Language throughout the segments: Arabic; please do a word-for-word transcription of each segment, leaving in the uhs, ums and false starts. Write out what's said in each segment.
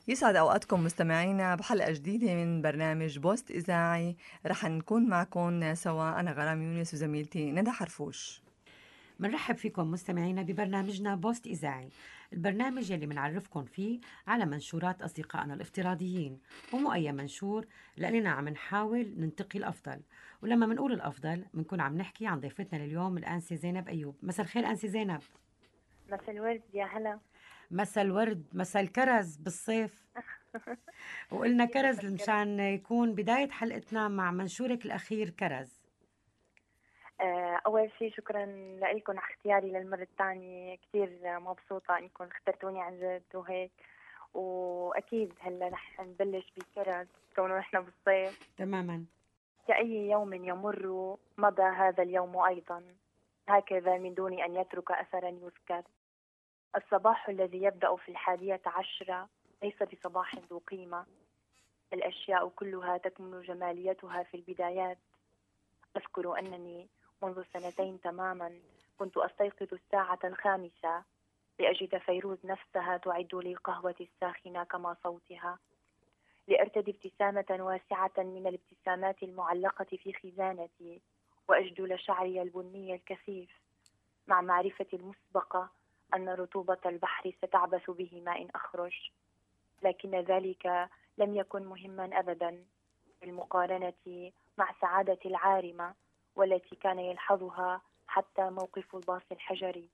يسعد أوقاتكم مستمعينا بحلقة جديدة من برنامج بوست إذاعي. رح نكون معكم سوا أنا غرام يونس وزميلتي ندى حرفوش. منرحب فيكم مستمعينا ببرنامجنا بوست إذاعي. البرنامج يلي منعرفكم فيه على منشورات أصدقائنا الافتراضيين، ومو أي منشور، لأننا عم نحاول ننتقي الأفضل. ولما منقول الأفضل منكون عم نحكي عن ضيفتنا لليوم الآنسة زينب أيوب. مساء الخير أنسة زينب. مساء الورد يا هلا. مساء الورد، مساء الكرز بالصيف. وقلنا كيف كرز فكرت؟ مشان يكون بداية حلقتنا مع منشورك الأخير كرز. آه، أول شيء شكرا لكم على اختياري للمرة الثانية، كثير مبسوطة إنكم اخترتوني عن جد وهيك. وأكيد هلا رح نبلش بكرز كونه نحن بالصيف. تماما. كأي يوم يمر مضى هذا اليوم أيضا، هكذا من دون أن يترك أثرا يذكر. الصباح الذي يبدأ في الحادية عشرة ليس بصباح ذو قيمة. الأشياء كلها تكمن جماليتها في البدايات. أذكر أنني منذ سنتين تماما كنت أستيقظ الساعة الخامسة لأجد فيروز نفسها تعد لي القهوة الساخنة كما صوتها، لأرتدي ابتسامة واسعة من الابتسامات المعلقة في خزانتي، وأجدل شعري البني الكثيف، مع معرفتي المسبقة أن رطوبة البحر ستعبث به ما إن أخرج. لكن ذلك لم يكن مهما أبدا بالمقارنة مع سعادتي العارمة والتي كان يلحظها حتى موقف الباص الحجري.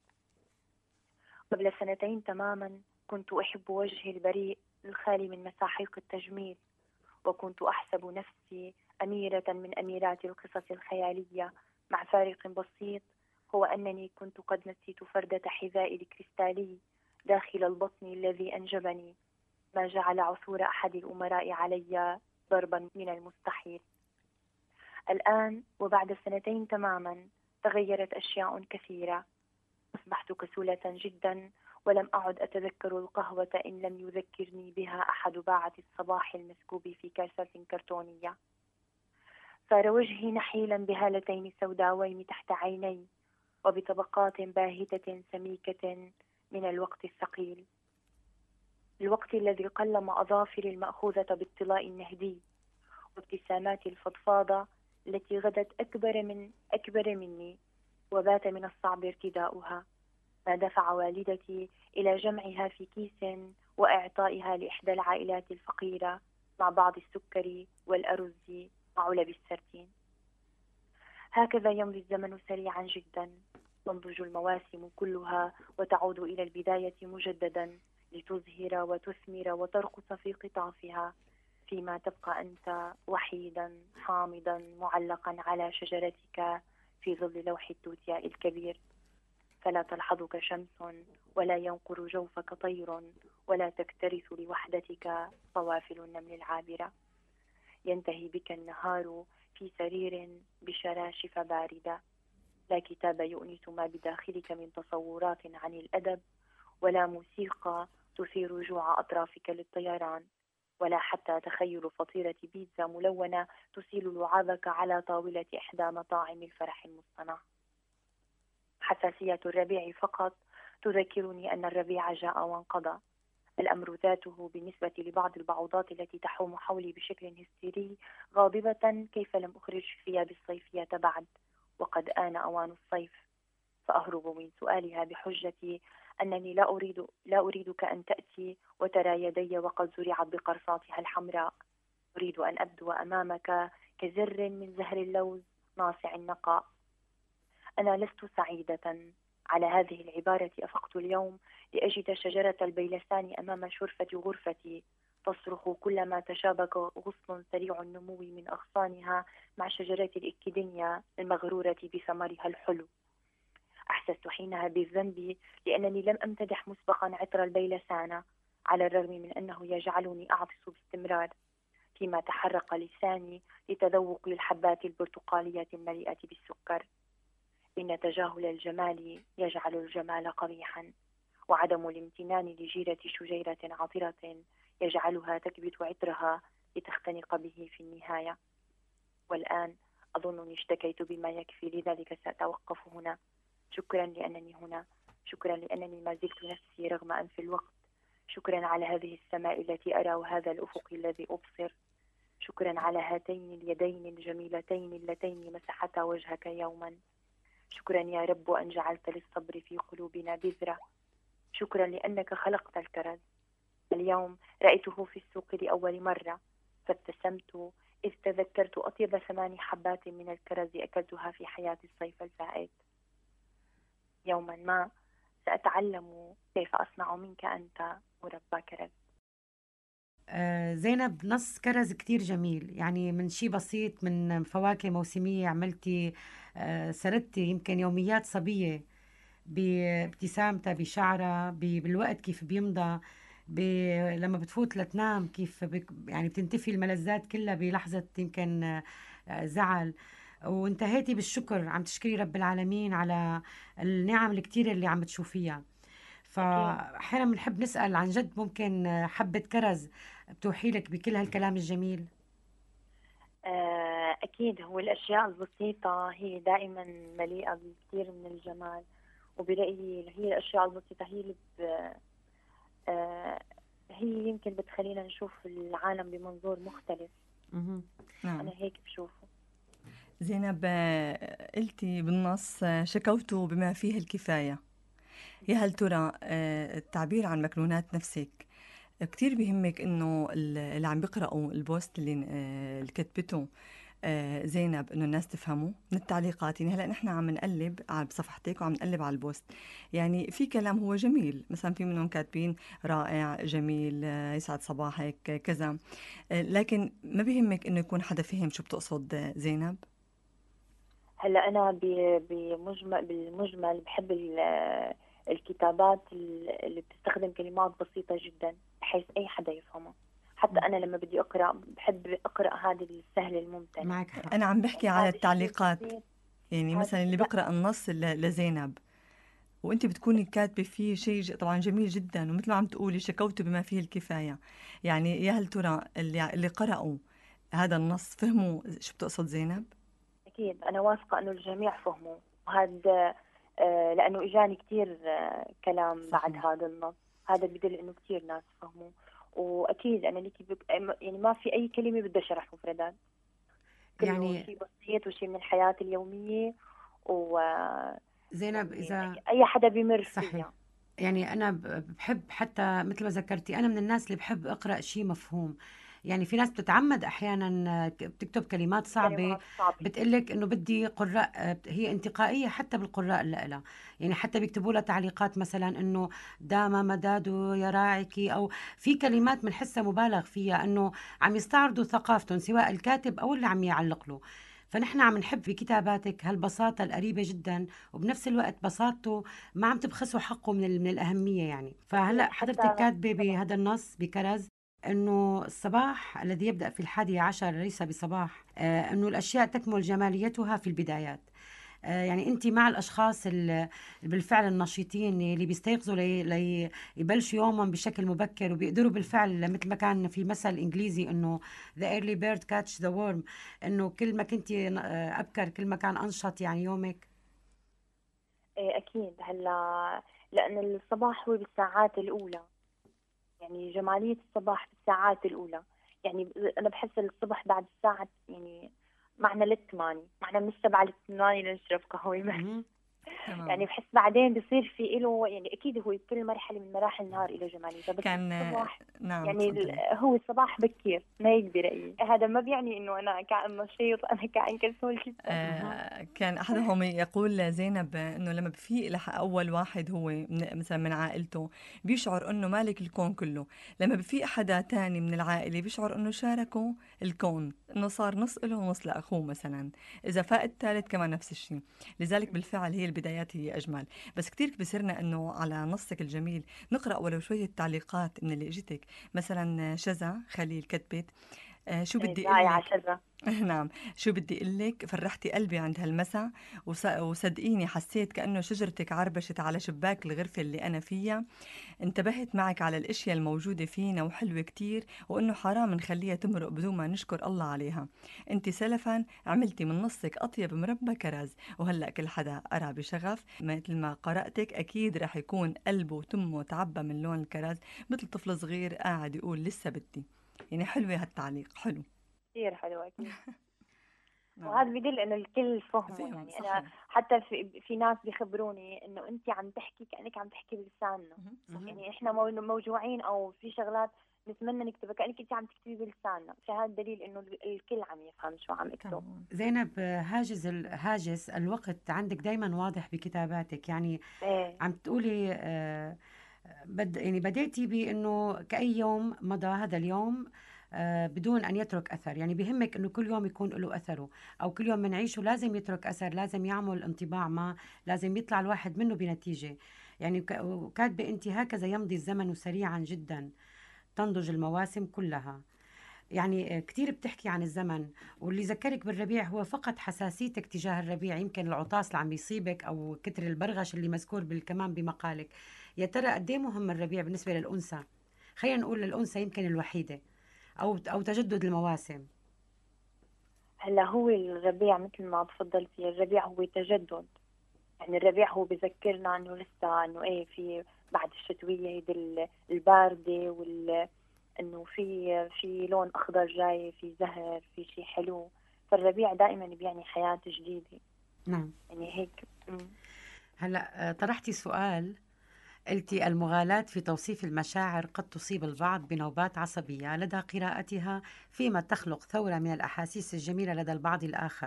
قبل سنتين تماما كنت أحب وجهي البريء الخالي من مساحيق التجميل، وكنت أحسب نفسي أميرة من أميرات القصص الخيالية، مع فارق بسيط، هو أنني كنت قد نسيت فردة حذائي الكريستالي داخل البطن الذي أنجبني، ما جعل عثور أحد الأمراء علي ضربا من المستحيل. الآن وبعد سنتين تماما تغيرت أشياء كثيرة. أصبحت كسولة جدا، ولم أعد أتذكر القهوة إن لم يذكرني بها أحد باعة الصباح المسكوب في كاسة كرتونية. صار وجهي نحيلا بهالتين سوداوين تحت عيني، وبطبقات باهتة سميكة من الوقت الثقيل، الوقت الذي قلم أظافري المأخوذة بالطلاء النهدي، وابتساماتي الفضفاضة التي غدت أكبر من أكبر مني، وبات من الصعب ارتداؤها، ما دفع والدتي إلى جمعها في كيس وإعطائها لإحدى العائلات الفقيرة مع بعض السكر والأرز وعلب السردين. هكذا يمضي الزمن سريعا جدا، تنضج المواسم كلها وتعود إلى البداية مجددا، لتزهر وتثمر وترقص في قطافها، فيما تبقى أنت وحيدا حامضا معلقا على شجرتك في ظل لوح التوتياء الكبير. فلا تلحظك شمس، ولا ينقر جوفك طير، ولا تكترث لوحدتك صوافل النمل العابرة. ينتهي بك النهار في سرير بشراشف باردة، لا كتاب يؤنس ما بداخلك من تصورات عن الأدب، ولا موسيقى تثير جوع أطرافك للطيران، ولا حتى تخيل فطيرة بيتزا ملونة تسيل لعابك على طاولة إحدى مطاعم الفرح المصطنع. حساسية الربيع فقط تذكرني أن الربيع جاء وانقضى. الأمر ذاته بالنسبة لبعض البعوضات التي تحوم حولي بشكل هستيري غاضبة، كيف لم أخرج ثياب الصيفية بعد وقد آن أوان الصيف، فأهرب من سؤالها بحجة أنني لا أريد لا أريدك أن تأتي وترى يدي وقد زرعت بقرصاتها الحمراء. أريد أن أبدو أمامك كزر من زهر اللوز ناصع النقاء. أنا لست سعيدة. على هذه العبارة أفقت اليوم لأجد شجرة البيلسان أمام شرفة غرفتي تصرخ كلما تشابك غصن سريع النمو من أغصانها مع شجرة الإكيدينيا المغرورة بثمرها الحلو. أحسست حينها بالذنب لأنني لم أمتدح مسبقا عطر البيلسان، على الرغم من أنه يجعلني أعطس باستمرار، فيما تحرك لساني لتذوق الحبات البرتقالية المليئة بالسكر. إن تجاهل الجمال يجعل الجمال قبيحا، وعدم الامتنان لجيرة شجيرة عطرة يجعلها تكبت عطرها لتختنق به في النهاية. والآن أظنني اشتكيت بما يكفي، لذلك سأتوقف هنا. شكرا لأنني هنا، شكرا لأنني ما زلت نفسي رغم أنف الوقت، شكرا على هذه السماء التي أرى وهذا الأفق الذي أبصر. شكرا على هاتين اليدين الجميلتين اللتين مسحتا وجهك يوما. شكرا يا رب أن جعلت للصبر في قلوبنا بذرة. شكرا لأنك خلقت الكرز. اليوم رأيته في السوق لأول مرة فابتسمت إذ تذكرت أطيب ثمان حبات من الكرز أكلتها في حياة الصيف الفائت. يوما ما سأتعلم كيف أصنع منك أنت مربى كرز. آه، زينب، نص كرز كتير جميل، يعني من شي بسيط، من فواكه موسمية عملتي، آه، سردتي يمكن يوميات صبية بابتسامتها، بشعرها، ب- بالوقت كيف بيمضى، ب... لما بتفوت لتنام كيف بك... يعني بتنتفي الملذات كلها بلحظة يمكن آه، آه، زعل. وانتهيتي بالشكر، عم تشكري رب العالمين على النعم الكتيرة اللي عم تشوفيها. أكيد. فأحيانا بنحب نسأل عن جد، ممكن آه، حبة كرز بتوحي لك بكل هالكلام الجميل؟ آه، أكيد، هو الأشياء البسيطة هي دائما مليئة بكثير من الجمال، وبرأيي هي الأشياء البسيطة هي اللي ب... آه، هي يمكن بتخلينا نشوف العالم بمنظور مختلف. مهم. نعم. أنا هيك بشوفه. زينب، آه، قلتي بالنص آه، شكوت بما فيه الكفاية. يا هل ترى آه، التعبير عن مكنونات نفسك كتير بيهمك إنه ال- اللي عم بيقرأوا البوست اللي آه، اللي كتبته آه، زينب إنه الناس تفهمه من التعليقات؟ يعني هلا نحن عم نقلب على بصفحتك وعم نقلب على البوست، يعني في كلام هو جميل، مثلا في منهم كاتبين رائع، جميل، آه، يسعد صباحك، آه، كذا، آه، لكن ما بيهمك إنه يكون حدا فهم شو بتقصد آه، زينب؟ هلا أنا ب- بمجمل بالمجمل بحب ال- الكتابات اللي بتستخدم كلمات بسيطة جدا بحيث أي حدا يفهمها. حتى أنا لما بدي أقرأ بحب أقرأ هذا السهل الممتنع. معك حق. أنا عم بحكي يعني على هذا الشيء التعليقات، البسيط. يعني هذا مثلا اللي لا، بقرأ النص ل- لزينب وانت بتكوني كاتبة فيه شيء ج- طبعا جميل جدا، ومثل ما عم تقولي شكوت بما فيه الكفاية، يعني يا هل ترى اللي اللي قرأوا هذا النص فهموا شو بتقصد زينب؟ أكيد أنا واثقة إنه الجميع فهموا. وهذا آه، لأنه إجاني كتير آه، كلام بعد صحيح. هذا النص. هذا بدل إنه كتير ناس فهموا. وأكيد أنا ليكي بك... يعني ما في أي كلمة بدي أشرح مفردات، كله يعني شيء بسيط وشيء من الحياة اليومية. و زينب، يعني إذا أي حدا بيمر صحيح، فيها. يعني أنا ب- بحب حتى مثل ما ذكرتي، أنا من الناس اللي بحب أقرأ شيء مفهوم. يعني في ناس بتتعمد أحيانا ك- بتكتب كلمات صعبة، كلمات صعبة. بتقلك إنه بدي قراء، آه، هي انتقائية حتى بالقراء اللي لها. يعني حتى بيكتبوا لها تعليقات مثلا إنه دام مداده يراعك، أو في كلمات بنحسها مبالغ فيها، إنه عم يستعرضوا ثقافتهم سواء الكاتب أو اللي عم يعلق له. فنحن عم نحب بكتاباتك هالبساطة القريبة جدا، وبنفس الوقت بساطته ما عم تبخسوا حقه من ال- من الأهمية. يعني أكيد فهلا حضرتك حتى كاتبة طبعا. بهذا النص بكرز إنه الصباح الذي يبدأ في الحادية عشر ليس بصباح، آه إنه الأشياء تكمل جماليتها في البدايات. آه يعني أنت مع الأشخاص ال- بالفعل النشيطين اللي بيستيقظوا لي لي يبلشوا يومهم بشكل مبكر، وبيقدروا بالفعل مثل ما كان في مثل إنجليزي إنه the early bird catch the worm، إنه كل ما كنت آه، أبكر كل ما كان أنشط يعني يومك. إيه أكيد. هلا لأن الصباح هو بالساعات الأولى، يعني جمالية الصباح بالساعات الأولى. يعني أنا بحس الصبح بعد الساعة يعني معنا للثمانية، معنا من السبعة للثمانية لنشرب قهوة مثلا. مهم. يعني تمام. بحس بعدين بصير في إله، يعني أكيد هو كل مرحلة من مراحل النهار إله جماليتها، بس كان آه، الصباح نعم يعني ال- تفضلي. هو الصباح بكير. ما هيك برأيي. هذا ما بيعني إنه أنا كائن نشيط، أنا كائن كسول جدا. مهم. آه، كان أحدهم يقول زينب إنه لما بفيق لح أول واحد هو من مثلا من عائلته بيشعر إنه مالك الكون كله، لما بفيق حدا تاني من العائلة بيشعر إنه شاركوا الكون، إنه صار نص له ونص لأخوه مثلا، إذا فاق الثالث كمان نفس الشيء. لذلك بالفعل هي البدايات هي أجمل. بس كتير بصيرنا إنه على نصك الجميل نقرأ ولو شوية تعليقات من اللي إجتك، مثلا شذا خليل كتبت آه، شو إيه، بدي أقول رائعة لك، شذا. نعم، شو بدي أقول لِك، فرحتي قلبي عند هالمسا، وص وصدقيني حسيت كأنه شجرتِك عربشت على شباك الغرفة اللي أنا فيها. انتبهت معك على الأشياء الموجودة فينا وحلوة كتير، وإنه حرام نخليها تمرق بدون ما نشكر الله عليها. انت سلفا عملتي من نصك أطيب مربى كرز، وهلأ كل حدا قرا بشغف مثل ما قرأتك أكيد رح يكون قلبه وتمه تعبى من لون الكرز، مثل طفل صغير قاعد يقول لسه بدي. يعني حلوة هالتعليق، حلو. كثير حلو أكيد. نعم، وهذا بدل انه الكل فهمه. فهم يعني انا صحيح. حتى في, في ناس بيخبروني انه انت عم تحكي كانك عم تحكي بلساننا. مهم. صحيح. يعني احنا مو- موجوعين او في شغلات نتمنى نكتبها كانك انت عم تكتبي بلساننا، فهذا دليل انه ال- الكل عم يفهم شو عم اكتب. تمام. زينب، هاجس ال- هاجس الوقت عندك دايما واضح بكتاباتك. يعني ايه عم تقولي آه، بد يعني بديتي بانه كأي يوم مضى هذا اليوم آه، بدون ان يترك اثر. يعني بهمك انه كل يوم يكون له اثره، او كل يوم بنعيشه لازم يترك اثر، لازم يعمل انطباع ما، لازم يطلع الواحد منه بنتيجة. يعني ك- وكاتبة انت: هكذا يمضي الزمن سريعا جدا، تنضج المواسم كلها. يعني كتير بتحكي عن الزمن، واللي ذكرك بالربيع هو فقط حساسيتك تجاه الربيع، يمكن العطاس اللي عم يصيبك او كتر البرغش اللي مذكور بالكمان بمقالك. يا ترى قد ايه مهم الربيع بالنسبه للانثى؟ خلينا نقول للانثى يمكن الوحيده، او او تجدد المواسم. هلا هو الربيع مثل ما تفضلتي، الربيع هو تجدد. يعني الربيع هو بذكرنا انه لسه انه ايه في بعد الشتويه هيدي ال- البارده وال انه في في لون اخضر جاي، في زهر، في شيء حلو. فالربيع دائما بيعني حياه جديده. نعم. يعني هيك. مم. هلا آه، طرحتي سؤال، قلتي: المغالاة في توصيف المشاعر قد تصيب البعض بنوبات عصبية لدى قراءتها، فيما تخلق ثورة من الأحاسيس الجميلة لدى البعض الآخر.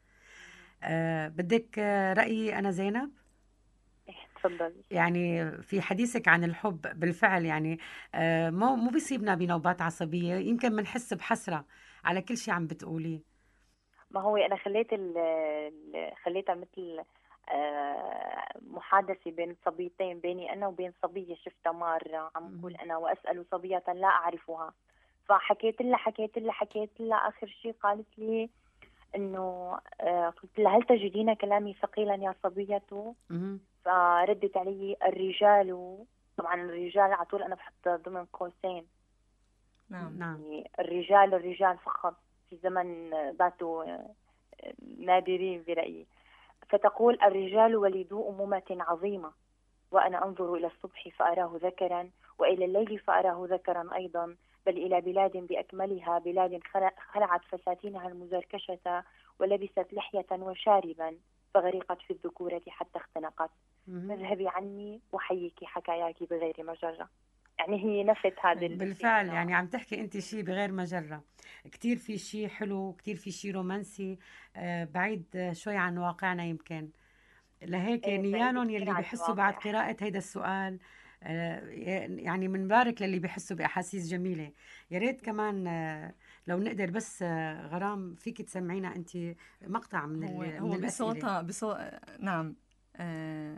أه بدك آه، رأيي أنا زينب؟ إيه، تفضلي. يعني في حديثك عن الحب بالفعل، يعني آه، مو مو بيصيبنا بنوبات عصبية، يمكن بنحس بحسرة على كل شيء عم بتقوليه. ما هو انا خليت ال ال- خليتها مثل آه، محادثه بين صبيتين، بيني انا وبين صبيه شفتها مره عم بقول مهم. انا واسال صبيه لا اعرفها. فحكيت لها حكيت لها حكيت لها اخر شيء قالت لي انه آه، قلت لها هل تجدين كلامي ثقيلا يا صبيه؟ مهم. فردت علي الرجال. طبعا الرجال على طول انا بحط ضمن قوسين. نعم. نعم. يعني الرجال الرجال فقط في زمن ذاته نادرين برأيي. فتقول الرجال ولدوا أمومة عظيمة، وأنا أنظر إلى الصبح فأراه ذكرا، وإلى الليل فأراه ذكرا أيضا، بل إلى بلاد بأكملها، بلاد خلعت فساتينها المزركشة ولبست لحية وشاربا، فغرقت في الذكورة حتى اختنقت. مهم. فاذهبي عني وحيك حكاياك بغير مجرة. يعني هي نفت هذا حلو. الشيء بالفعل، انه يعني عم تحكي انت شيء بغير مجرة. كتير في شيء حلو، كتير في شيء رومانسي آه، بعيد آه، شوي عن واقعنا يمكن. لهيك ايه بعيد نيالهم كثير يلي عن بحسوا بعد الواقع. قراءة هيدا السؤال. آه، يعني منبارك للي بحسوا بأحاسيس جميلة. يا ريت كمان آه، لو نقدر بس آه، غرام فيك تسمعينا انت مقطع من هو ال- من هو الأسئلة. بصوتها بصوت. نعم. آه،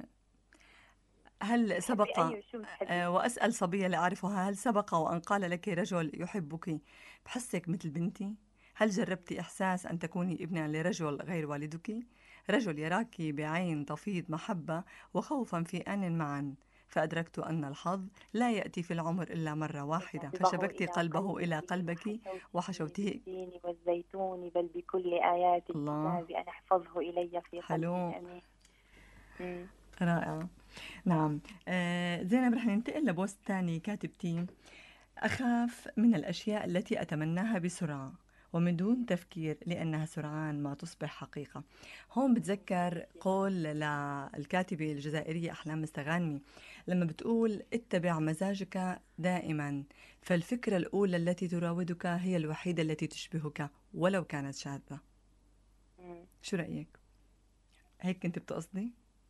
هل بتحبي سبق اي شو بتحبي؟ آه، وأسأل صبية لأعرفها، هل سبق وأن قال لك رجل يحبك بحسك مثل بنتي؟ هل جربت إحساس أن تكوني ابنة لرجل غير والدك؟ رجل يراك بعين تفيض محبة وخوفا في آن معا، فأدركت أن الحظ لا يأتي في العمر إلا مرة واحدة، قلبه فشبكت إلى قلبه إلى قلبي قلبك وحشوته وحشوته. بالتين والزيتون، بل بكل آيات الله، الكتاب أن احفظه إلي في قلبي حلو، الأمين. مم. رائع. نعم. آه زينب، رح ننتقل لبوست تاني كاتبتي: أخاف من الأشياء التي أتمناها بسرعة ومن دون تفكير لأنها سرعان ما تصبح حقيقة. هون بتذكر قول للكاتبة الجزائرية أحلام مستغانمي لما بتقول: اتبع مزاجك دائما، فالفكرة الأولى التي تراودك هي الوحيدة التي تشبهك ولو كانت شاذة. مم. شو رأيك؟ هيك كنت بتقصدي؟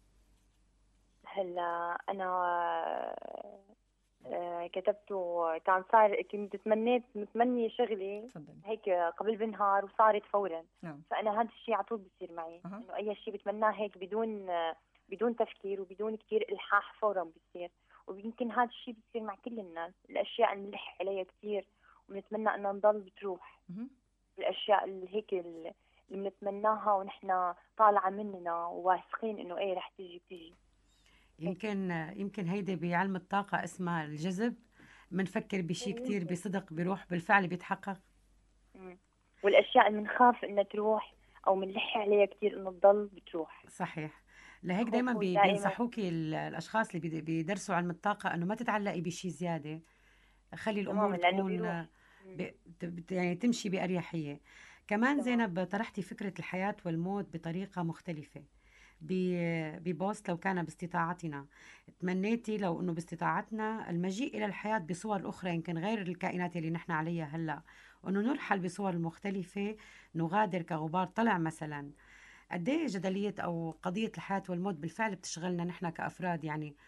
هلا أنا آه، كتبته كان صار كنت تمنيت متمنية شغلي تفضلي. هيك قبل بنهار وصارت فورا. نعم. فأنا هذا الشيء على طول بصير معي، أها. إنه أي شيء بتمناه هيك بدون آه، بدون تفكير وبدون كتير إلحاح فورا بصير. ويمكن هذا الشيء بصير مع كل الناس، الأشياء اللي بنلح عليها كتير وبنتمنى أنها نضل بتروح. مهم. الأشياء اللي هيك اللي بنتمناها ونحن طالعة مننا وواثقين إنه إيه رح تيجي بتيجي. هيك. يمكن يمكن هيدي بعلم الطاقة اسمها الجذب، منفكر بشي إيه كتير يمكن. بصدق بيروح بالفعل بيتحقق. مم. والأشياء اللي بنخاف إنها تروح أو بنلح عليها كتير إنه تضل بتروح. صحيح. لهيك دايما خوفه بي- دائما. بينصحوكي ال- الأشخاص اللي بيد- بيدرسوا علم الطاقة إنه ما تتعلقي بشي زيادة، خلي الأمور تماما لأنه تكون بيروح. ب... مم. ت- بت- يعني تمشي بأريحية. كمان تمام. زينب طرحتي فكرة الحياة والموت بطريقة مختلفة ب- ببوست لو كان باستطاعتنا. تمنيتي لو انه باستطاعتنا المجيء الى الحياة بصور اخرى يمكن غير الكائنات اللي نحن عليها هلا، وانه نرحل بصور مختلفة، نغادر كغبار طلع مثلا. قد ايه جدلية او قضية الحياة والموت بالفعل بتشغلنا نحن كأفراد يعني؟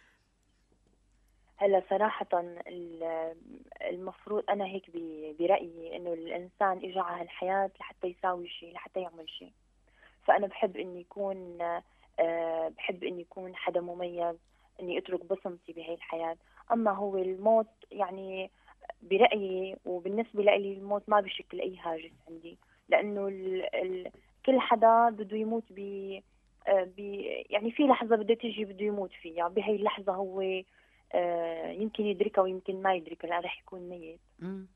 هلا صراحة ال- المفروض أنا هيك ب- برأيي إنه الإنسان إجا على الحياة لحتى يساوي شيء، لحتى يعمل شيء. فأنا بحب إني يكون آه، بحب إني يكون حدا مميز، إني أترك بصمتي بهي الحياة. أما هو الموت يعني برأيي وبالنسبة لي الموت ما بيشكل أي هاجس عندي، لأنه ال ال كل حدا بده يموت ب آه، ب يعني في لحظة بدها تيجي بده يموت فيها، بهي اللحظة هو آه، يمكن يدركها ويمكن ما يدركها لأن رح يكون ميت. مم.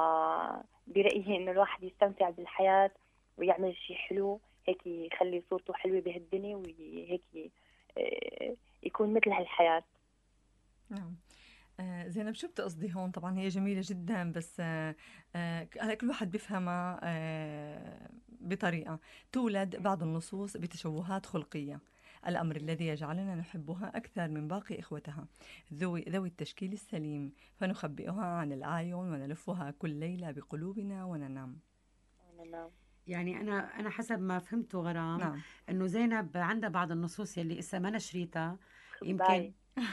فبرأيي إنه الواحد يستمتع بالحياة ويعمل شيء حلو، هيك يخلي صورته حلوة بهالدنيا وهيك آه، يكون مثل هالحياة. نعم. آه، زينب، شو بتقصدي هون؟ طبعا هي جميلة جدا، بس آه، آه، هلا كل واحد بيفهمها آه، بطريقة. تولد بعض النصوص بتشوهات خلقية، الأمر الذي يجعلنا نحبها أكثر من باقي إخوتها ذوي ذوي التشكيل السليم، فنخبئها عن الأعين ونلفها كل ليلة بقلوبنا وننام. أنا يعني انا انا حسب ما فهمته غرام، نعم. انه زينب عندها بعض النصوص يلي اسا ما نشريتها يمكن. خباية.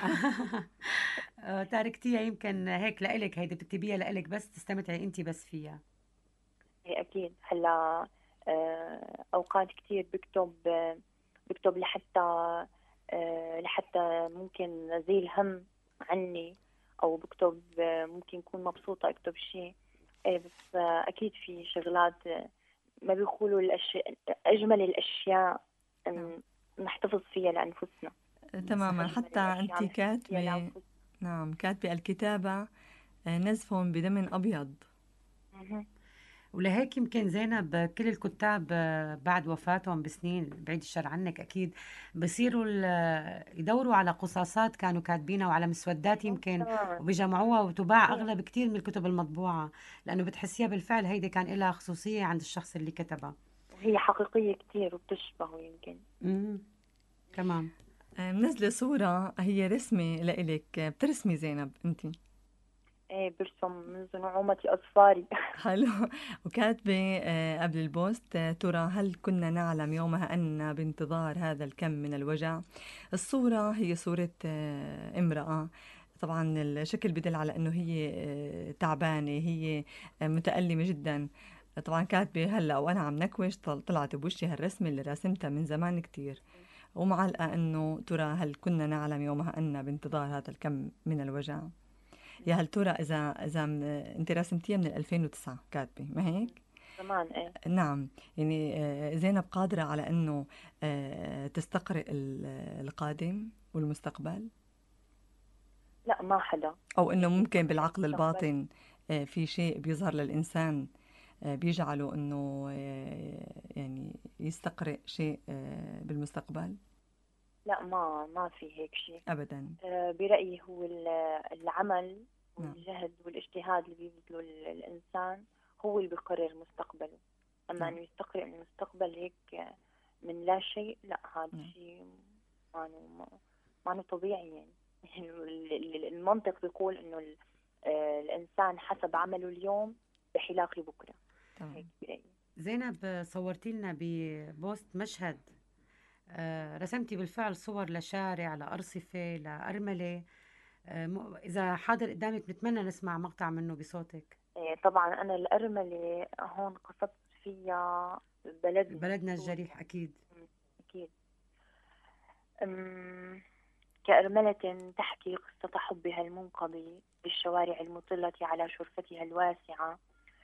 آه، تاركتيها يمكن هيك لإلك، هيدي بتكتبيها لإلك بس تستمتعي انت بس فيها. هي أكيد. هلا آه، أوقات كتير بكتب آه، بكتب لحتى آه، لحتى ممكن أزيل هم عني، أو بكتب آه، ممكن أكون مبسوطة أكتب شيء. إيه بس آه، أكيد في شغلات آه، ما بيقولوا الأشياء أجمل الأشياء نعم. أن نحتفظ فيها لأنفسنا. آه، تماما. صحيح. أجمل حتى أنت الأشياء نحتفظ فيها كاتبة. لأنفسنا. نعم، كاتبة الكتابة آه، نزف بدم أبيض. مهم. ولهيك يمكن زينب كل الكتاب آه، بعد وفاتهم بسنين، بعيد الشر عنك أكيد، بصيروا ال- يدوروا على قصاصات كانوا كاتبينها وعلى مسودات يمكن، تماما. وبيجمعوها وتباع صحيح. أغلى بكتير من الكتب المطبوعة، لأنه بتحسيها بالفعل هيدي كان لها خصوصية عند الشخص اللي كتبها. وهي حقيقية كتير وبتشبهه يمكن. امم تمام. آه، منزلة صورة هي رسمة لإلك، آه، بترسمي زينب أنت؟ ايه برسم منذ نعومة أظفاري. حلو. وكاتبة آه، قبل البوست آه، ترى هل كنا نعلم يومها أننا بانتظار هذا الكم من الوجع. الصورة هي صورة آه، امرأة، طبعا الشكل بدل على أنه هي آه، تعبانة، هي آه، متألمة جدا. طبعا كاتبة هلا وأنا عم نكوش طل- طلعت بوشي هالرسمة اللي راسمتها من زمان كتير، ومعلقة أنه ترى هل كنا نعلم يومها أننا بانتظار هذا الكم من الوجع. يا هل ترى إذا إذا م- أنت رسمتيها من ألفين وتسعة كاتبة، ما هيك؟ زمان ايه. نعم. يعني آه، زينب قادرة على أنه آه، تستقرئ ال- القادم والمستقبل، لا ما حدا أو أنه فيه ممكن يستقرأ بالعقل المستقبل. الباطن آه، في شيء بيظهر للإنسان آه، بيجعله أنه آه، يعني يستقرئ شيء آه، بالمستقبل. لا ما ما في هيك شيء. أبدا. آه، برأيي هو ال- العمل نعم. والجهد والاجتهاد اللي بيبذله ال- الإنسان هو اللي بيقرر مستقبله. أما نعم. أنه يستقرئ المستقبل هيك آه، من لا شيء، لا هذا نعم. شيء ما ما ما طبيعي يعني. يعني ال- ال- المنطق بيقول إنه ال- آه، الإنسان حسب عمله اليوم بحلاقه بكرة. هيك تمام. برأيي. زينب صورتي لنا ببوست مشهد، آه، رسمتي بالفعل صور لشارع، لأرصفة، لأرملة. آه، م- إذا حاضر قدامك بنتمنى نسمع مقطع منه بصوتك. إيه طبعا أنا الأرملة هون قصدت فيها بلدنا بلدنا سوريا. الجريح أكيد. أمم، أكيد. أمم، كأرملة تحكي قصة حبها المنقضي بالشوارع المطلة على شرفتها الواسعة،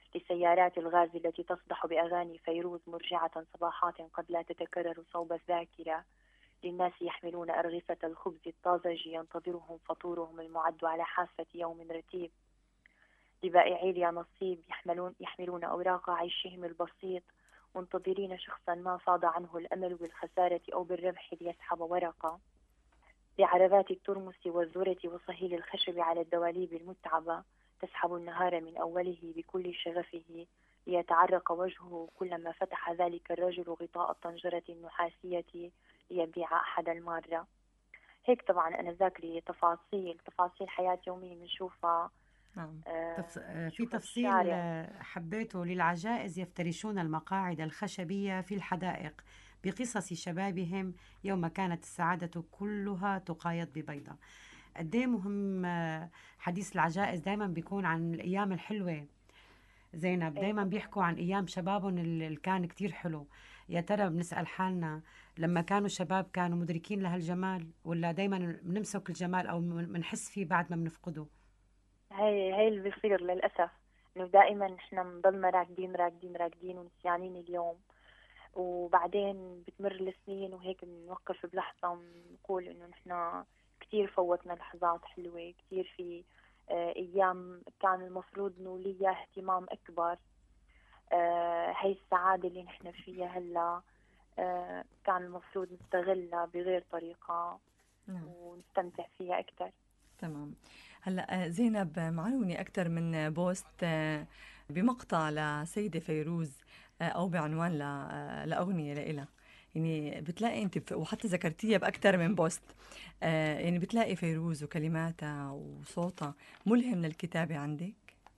لسيارات الغاز التي تصدح بأغاني فيروز مرجعة صباحات قد لا تتكرر صوب الذاكرة، للناس يحملون أرغفة الخبز الطازج ينتظرهم فطورهم المعد على حافة يوم رتيب، لبائعي اليانصيب يحملون, يحملون أوراق عيشهم البسيط منتظرين شخصا ما فاض عنه الأمل بالخسارة أو بالربح ليسحب ورقة، لعربات الترمس والذرة وصهيل الخشب على الدواليب المتعبة تسحب النهار من أوله بكل شغفه ليتعرق وجهه كلما فتح ذلك الرجل غطاء الطنجرة النحاسية ليبيع أحد المارة. هيك طبعا أنا ذاكري تفاصيل تفاصيل حياة يومية بنشوفها. نعم. آه تفص... آه، في بنشوفها تفصيل بالشارع. آه، حبيته للعجائز يفترشون المقاعد الخشبية في الحدائق بقصص شبابهم يوم كانت السعادة كلها تقايض ببيضة. قد ايه مهم آه، حديث العجائز دايما بيكون عن الأيام الحلوة. زينب، إيه دايما طبعا. بيحكوا عن أيام شبابهم اللي كان كتير حلو. يا ترى بنسأل حالنا لما كانوا شباب كانوا مدركين لهالجمال، ولا دايما بنمسك الجمال أو بنحس فيه بعد ما بنفقده؟ هاي هاي اللي بيصير للأسف، إنه دائما إحنا بنضلنا راكدين راكدين راكدين ونسيانين اليوم، وبعدين بتمر السنين وهيك بنوقف بلحظة ونقول إنه نحن كتير فوتنا لحظات حلوة كتير، في آه، أيام كان المفروض نوليها اهتمام أكبر. آه، هاي السعادة اللي نحن فيها هلا آه، كان المفروض نستغلها بغير طريقة نعم. ونستمتع فيها أكتر. تمام. هلا آه، زينب، معلوني أكثر من بوست آه، بمقطع لسيدة فيروز آه، أو بعنوان ل- آه، لأغنية لإلها. يعني بتلاقي أنت بف- وحتى ذكرتيها بأكثر من بوست. آه، يعني بتلاقي فيروز وكلماتها وصوتها ملهم للكتابة عندك؟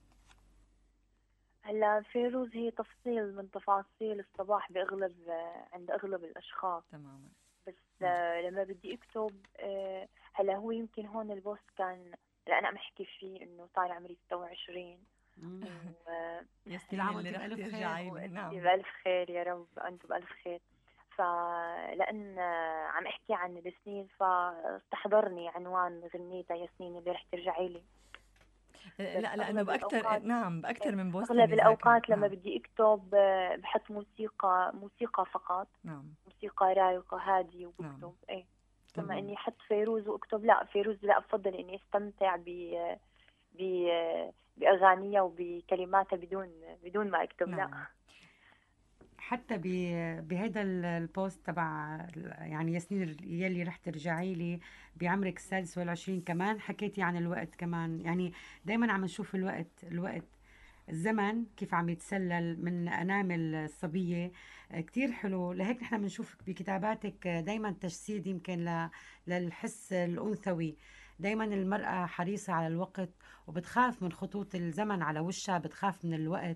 هلا فيروز هي تفصيل من تفاصيل الصباح بأغلب آه، عند أغلب الأشخاص، تماما. بس نعم. آه، لما بدي أكتب آه، هلا هو يمكن هون البوست كان لأن أنا بحكي فيه إنه صار عمري ستة وعشرين مم. و يا كل سنين عام اللي وانت رح بألف خير. ترجعي لي. وأنت نعم. بألف خير يا رب، أنتم بألف خير. فلأن آه، عم أحكي عن السنين فاستحضرني عنوان غنيتها يا سنين اللي رح ترجعي لي. آه، بس لا لأنه أغلب بأكثر، الأوقات نعم، بأكثر من بوست أغلب اللي ذاكرة. الأوقات لما نعم. بدي أكتب آه، بحط موسيقى موسيقى فقط، نعم. موسيقى رايقة هادية نعم. وبكتب. إيه لما تمام. إني أحط فيروز وأكتب، لا فيروز لا، أفضل إني أستمتع ب ب بأغانيها وبكلماتها بدون بدون ما أكتب. لا. نعم. حتى ب- بهيدا ال- البوست تبع ال- يعني ياسمين يلي رح ترجعي لي بعمرك السادس والعشرين، كمان حكيتي عن الوقت كمان. يعني دايما عم نشوف الوقت الوقت الزمن كيف عم يتسلل من أنامل الصبية. آه، كتير حلو. لهيك نحن بنشوف بكتاباتك آه، دايما تجسيد يمكن ل- للحس الأنثوي. دايما المرأة حريصة على الوقت وبتخاف من خطوط الزمن على وشها، بتخاف من الوقت.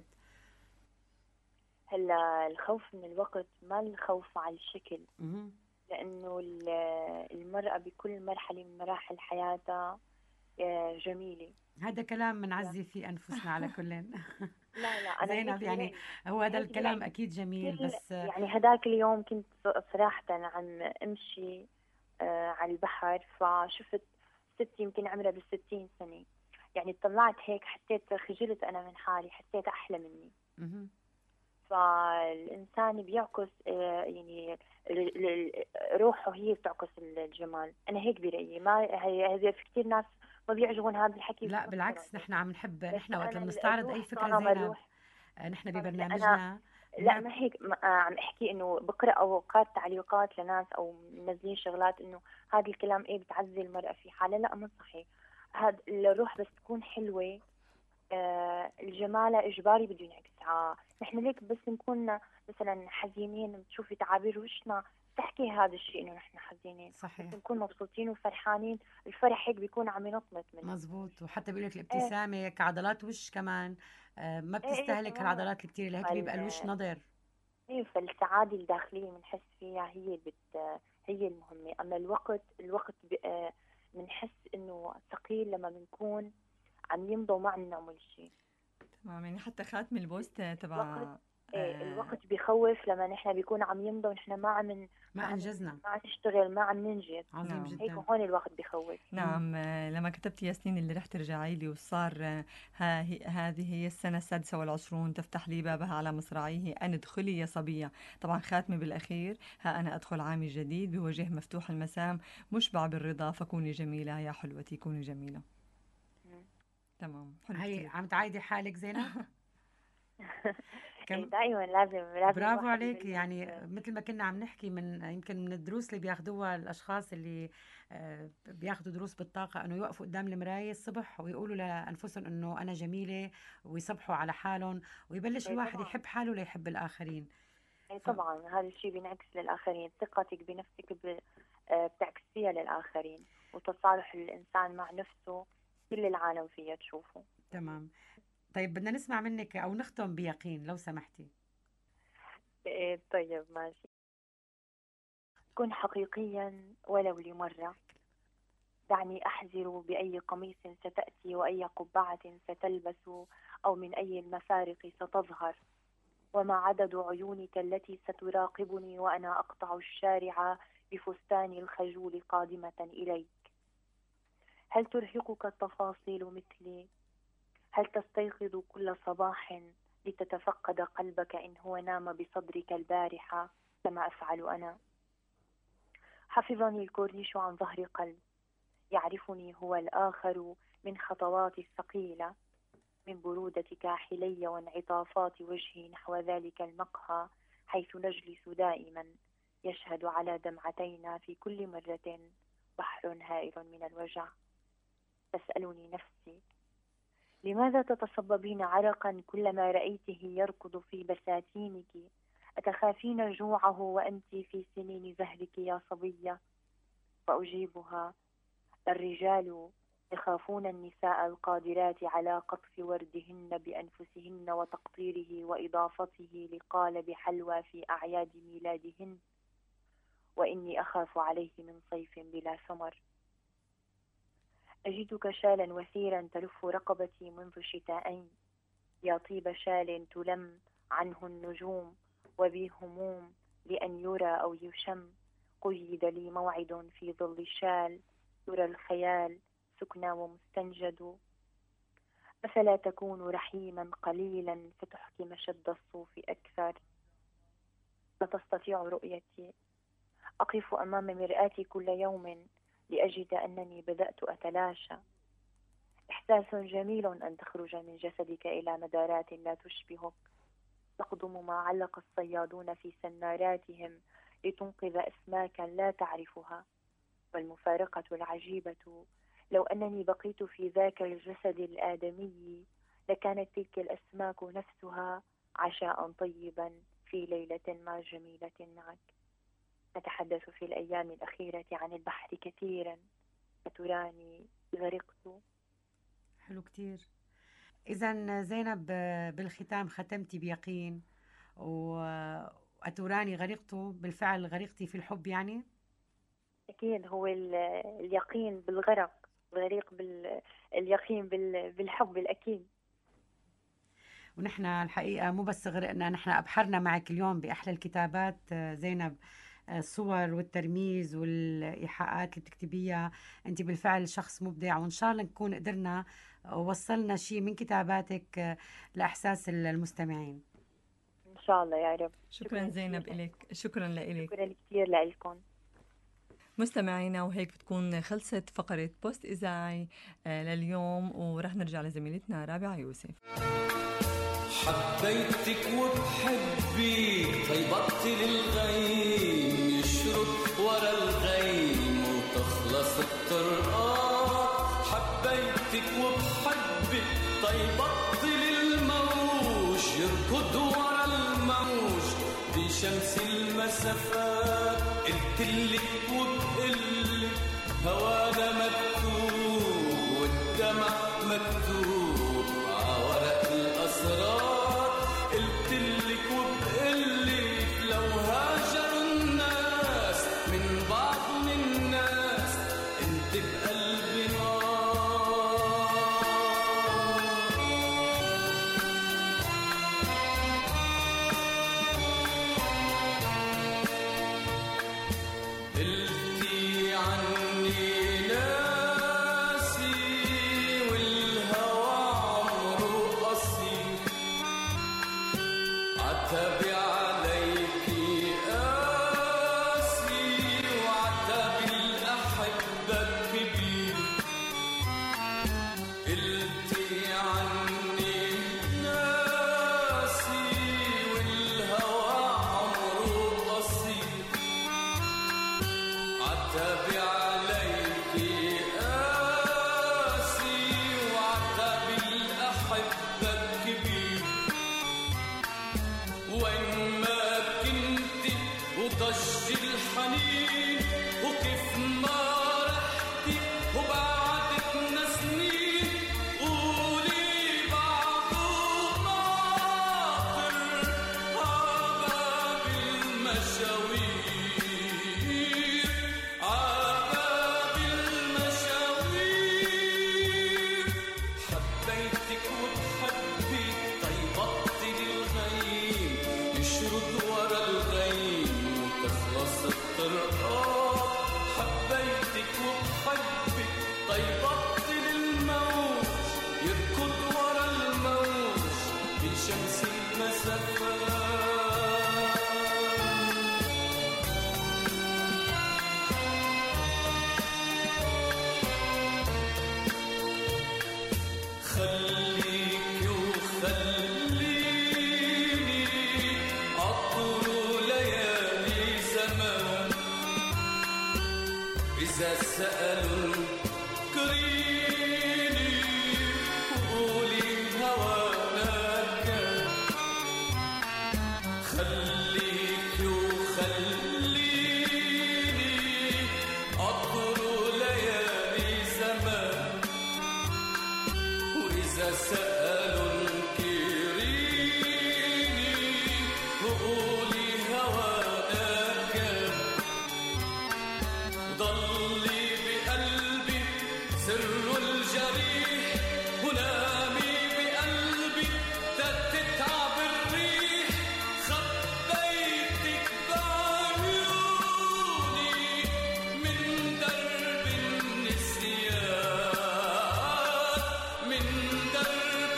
هلا الخوف من الوقت ما الخوف على الشكل، مهم. لأنه ال- المرأة بكل مرحلة من مراحل حياتها آه، جميلة. هذا كلام لا بنعزي فيه أنفسنا على كل. لا لا، أنا زينب، هيك يعني برأيي. هو هذا هيك الكلام برأيي أكيد جميل، كل بس يعني هداك اليوم كنت صراحة عم أمشي آه، على البحر فشفت ست يمكن عمرها بالستين سنة، يعني طلعت هيك حسيت خجلت أنا من حالي، حسيت أحلى مني. مهم. فالإنسان بيعكس آه، يعني ال- ال- روحه هي بتعكس الجمال. أنا هيك برأيي. ما هي هذي في كثير ناس ما بيعجبون هذا الحكي لا بيفكروا بالعكس، هيك، نحن عم نحب، بس نحن وقت أنا لما نستعرض أي الروح فكرة طالما زينب، الروح آه، نحن فهمت. أنا ببرنامجنا لا بنعت... ما هيك ما آه، عم احكي انه بقرا اوقات تعليقات لناس او منزلين شغلات انه هذا الكلام ايه بتعزي المراه في حالها. لا مو صحيح. هذا الروح بس تكون حلوه آه الجمال اجباري بده ينعكس على نحن ليك بس نكون مثلا حزينين بتشوفي تعابير وشنا تحكي هذا الشيء انه نحن حزينين، بس صحيح. نكون مبسوطين وفرحانين الفرح هيك بيكون عم ينطلق منا. مزبوط. وحتى بيقول لك ايه الابتسامة كعضلات وش كمان، آه، ما ايه ايه بتستهلك تماما. هالعضلات الكتير، لهيك بيبقى الوش نضر. ايه فالسعادة الداخلية بنحس فيها هي اللي بت هي المهمة. أما الوقت الوقت بقى بنحس إنه ثقيل لما بنكون عم يمضوا معنا نعمل شيء. تمام. يعني حتى خاتم البوست الوقت تبع إيه الوقت بيخوف لما نحن بيكون عم يمضي ونحن ما عم ما أنجزنا، ما عم نشتغل، ما عم ننجز. عظيم نعم. جدا. هيك هون الوقت بيخوف. نعم. آه، لما كتبت ياسين اللي رح ترجعي لي وصار آه، ها هي هذه هي السنة السادسة والعشرون تفتح لي بابها على مصراعيه أن ادخلي يا صبية. طبعا خاتمة بالأخير ها أنا أدخل عامي جديد بوجه مفتوح المسام مشبع بالرضا فكوني جميلة يا حلوتي كوني جميلة. تمام. حلو هي كتير. عم تعايدي حالك زينب؟ كم دائما لازم لازم برافو عليك. يعني مثل ما كنا عم نحكي من يمكن من الدروس اللي بياخذوها الاشخاص اللي بياخذوا دروس بالطاقه، انه يوقفوا قدام المرايه الصبح ويقولوا لانفسهم انه انا جميله، ويصبحوا على حالهم، ويبلش الواحد يحب حاله ليحب الاخرين. اي طبعا هذا الشيء بينعكس للاخرين، ثقتك بنفسك بتعكسيها للاخرين، وتصالح الانسان مع نفسه كل العالم فيها تشوفه. تمام. طيب بدنا نسمع منك او نختم بيقين لو سمحتي. إيه طيب ماشي. كن حقيقيا ولو لمرة، دعني أحذر بأي قميص ستأتي وأي قبعة ستلبس أو من أي المفارق ستظهر، وما عدد عيونك التي ستراقبني وأنا أقطع الشارع بفستان الخجول قادمة إليك. هل ترهقك التفاصيل مثلي؟ هل تستيقظ كل صباح لتتفقد قلبك إن هو نام بصدرك البارحة كما أفعل أنا؟ حفظني الكورنيش عن ظهر قلب، يعرفني هو الآخر من خطواتي الثقيلة، من برودة كاحلي وانعطافات وجهي نحو ذلك المقهى حيث نجلس دائما، يشهد على دمعتينا في كل مرة بحر هائل من الوجع. تسألني نفسي: لماذا تتصببين عرقا كلما رأيته يركض في بساتينك؟ أتخافين جوعه وأنت في سنين زهرك يا صبية؟ فأجيبها: الرجال يخافون النساء القادرات على قطف وردهن بأنفسهن وتقطيره وإضافته لقالب حلوى في أعياد ميلادهن، وإني أخاف عليه من صيف بلا ثمر. أجدك شالا وثيرا تلف رقبتي منذ شتاءين، يا طيب شال تلم عنه النجوم وبي هموم لأن يرى أو يشم، قيد لي موعد في ظل الشال يرى الخيال سكنى ومستنجد. أفلا تكون رحيما قليلا فتحكم شد الصوف أكثر؟ لا تستطيع رؤيتي، أقف أمام مرآتي كل يوم لأجد أنني بدأت أتلاشى. إحساس جميل أن تخرج من جسدك إلى مدارات لا تشبهك، تقدم ما علق الصيادون في سناراتهم لتنقذ أسماكا لا تعرفها. والمفارقة العجيبة لو أنني بقيت في ذاك الجسد الآدمي لكانت تلك الأسماك نفسها عشاء طيبا في ليلة ما جميلة معك. نتحدث في الأيام الأخيرة عن البحر كثيرا، فتراني غرقت. حلو كتير. إذا زينب بالختام ختمتي بيقين، وأتوراني غرقت، بالفعل غرقتي في الحب يعني؟ أكيد هو اليقين بالغرق، الغريق باليقين بالحب الأكيد. ونحن الحقيقة مو بس غرقنا، نحن أبحرنا معك اليوم بأحلى الكتابات زينب، الصور والترميز والإيحاءات اللي بتكتبيها. أنت بالفعل شخص مبدع، وإن شاء الله نكون قدرنا وصلنا شيء من كتاباتك لإحساس المستمعين إن شاء الله يا رب. شكرا, شكرا زينب إليك. شكرا لإلك. شكرا كثير لإلكم مستمعينا. وهيك بتكون خلصت فقرة بوست إذاعي لليوم، ورح نرجع لزميلتنا رابعة يوسف. حبيتك وبحبك طيبت للغيم يشرب ورا الغيم وتخلص الطرقات. حبيتك وبحبك طيبت للموج يركض ورا الموج بشمس المسافات. قلتلك وبقلك هوانا مكتوب والدمع مكتوب عورق الأسرار. قلتلك وبقلك لو هاجروا الناس من بعض من الناس انت بقلبي نار. عتابي عليكي قاسي وعتابي الأحبة كبير. قلتي عني ناسي والهوى عمره قصير. عتابي عليكي قاسي وعتابي الأحبة كبير. وين ما كنتي وضج الحنين وكيف ما رحتي وبعدتنا سنين. قولي بعده ناطر عباب المشاوير. عباب المشاوير. حبيتك وبحبي طيبتي للغيم يشرد ورا الغيم وتخلص الطرقات. حبيتك وبحبي طيبتي للموج يركض ورا الموج بشمس المسافات. خليكي وخليني عطر ليالي زمان. إذا سألوا كريني وقولي هوانا كان. خليكي وخليني عطر ليالي زمان. وإذا سألوا انكريني وقولي هوانا كان. ضلي بقلبي سر الجريح ونامي بقلبي تتتعب الريح. خبيتك بعيوني من درب النسيان. من درب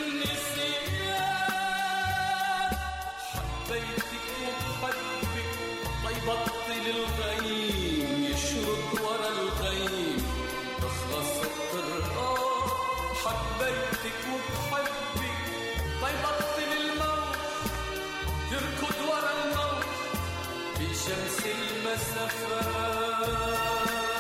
النسيان. حبيتك وبحبك طيبت للغيم يشرد ورا الغيم تخلص الطرقات. حبيتك وبحبك طيبت للموت يركض ورا الموت بشمس المسافات.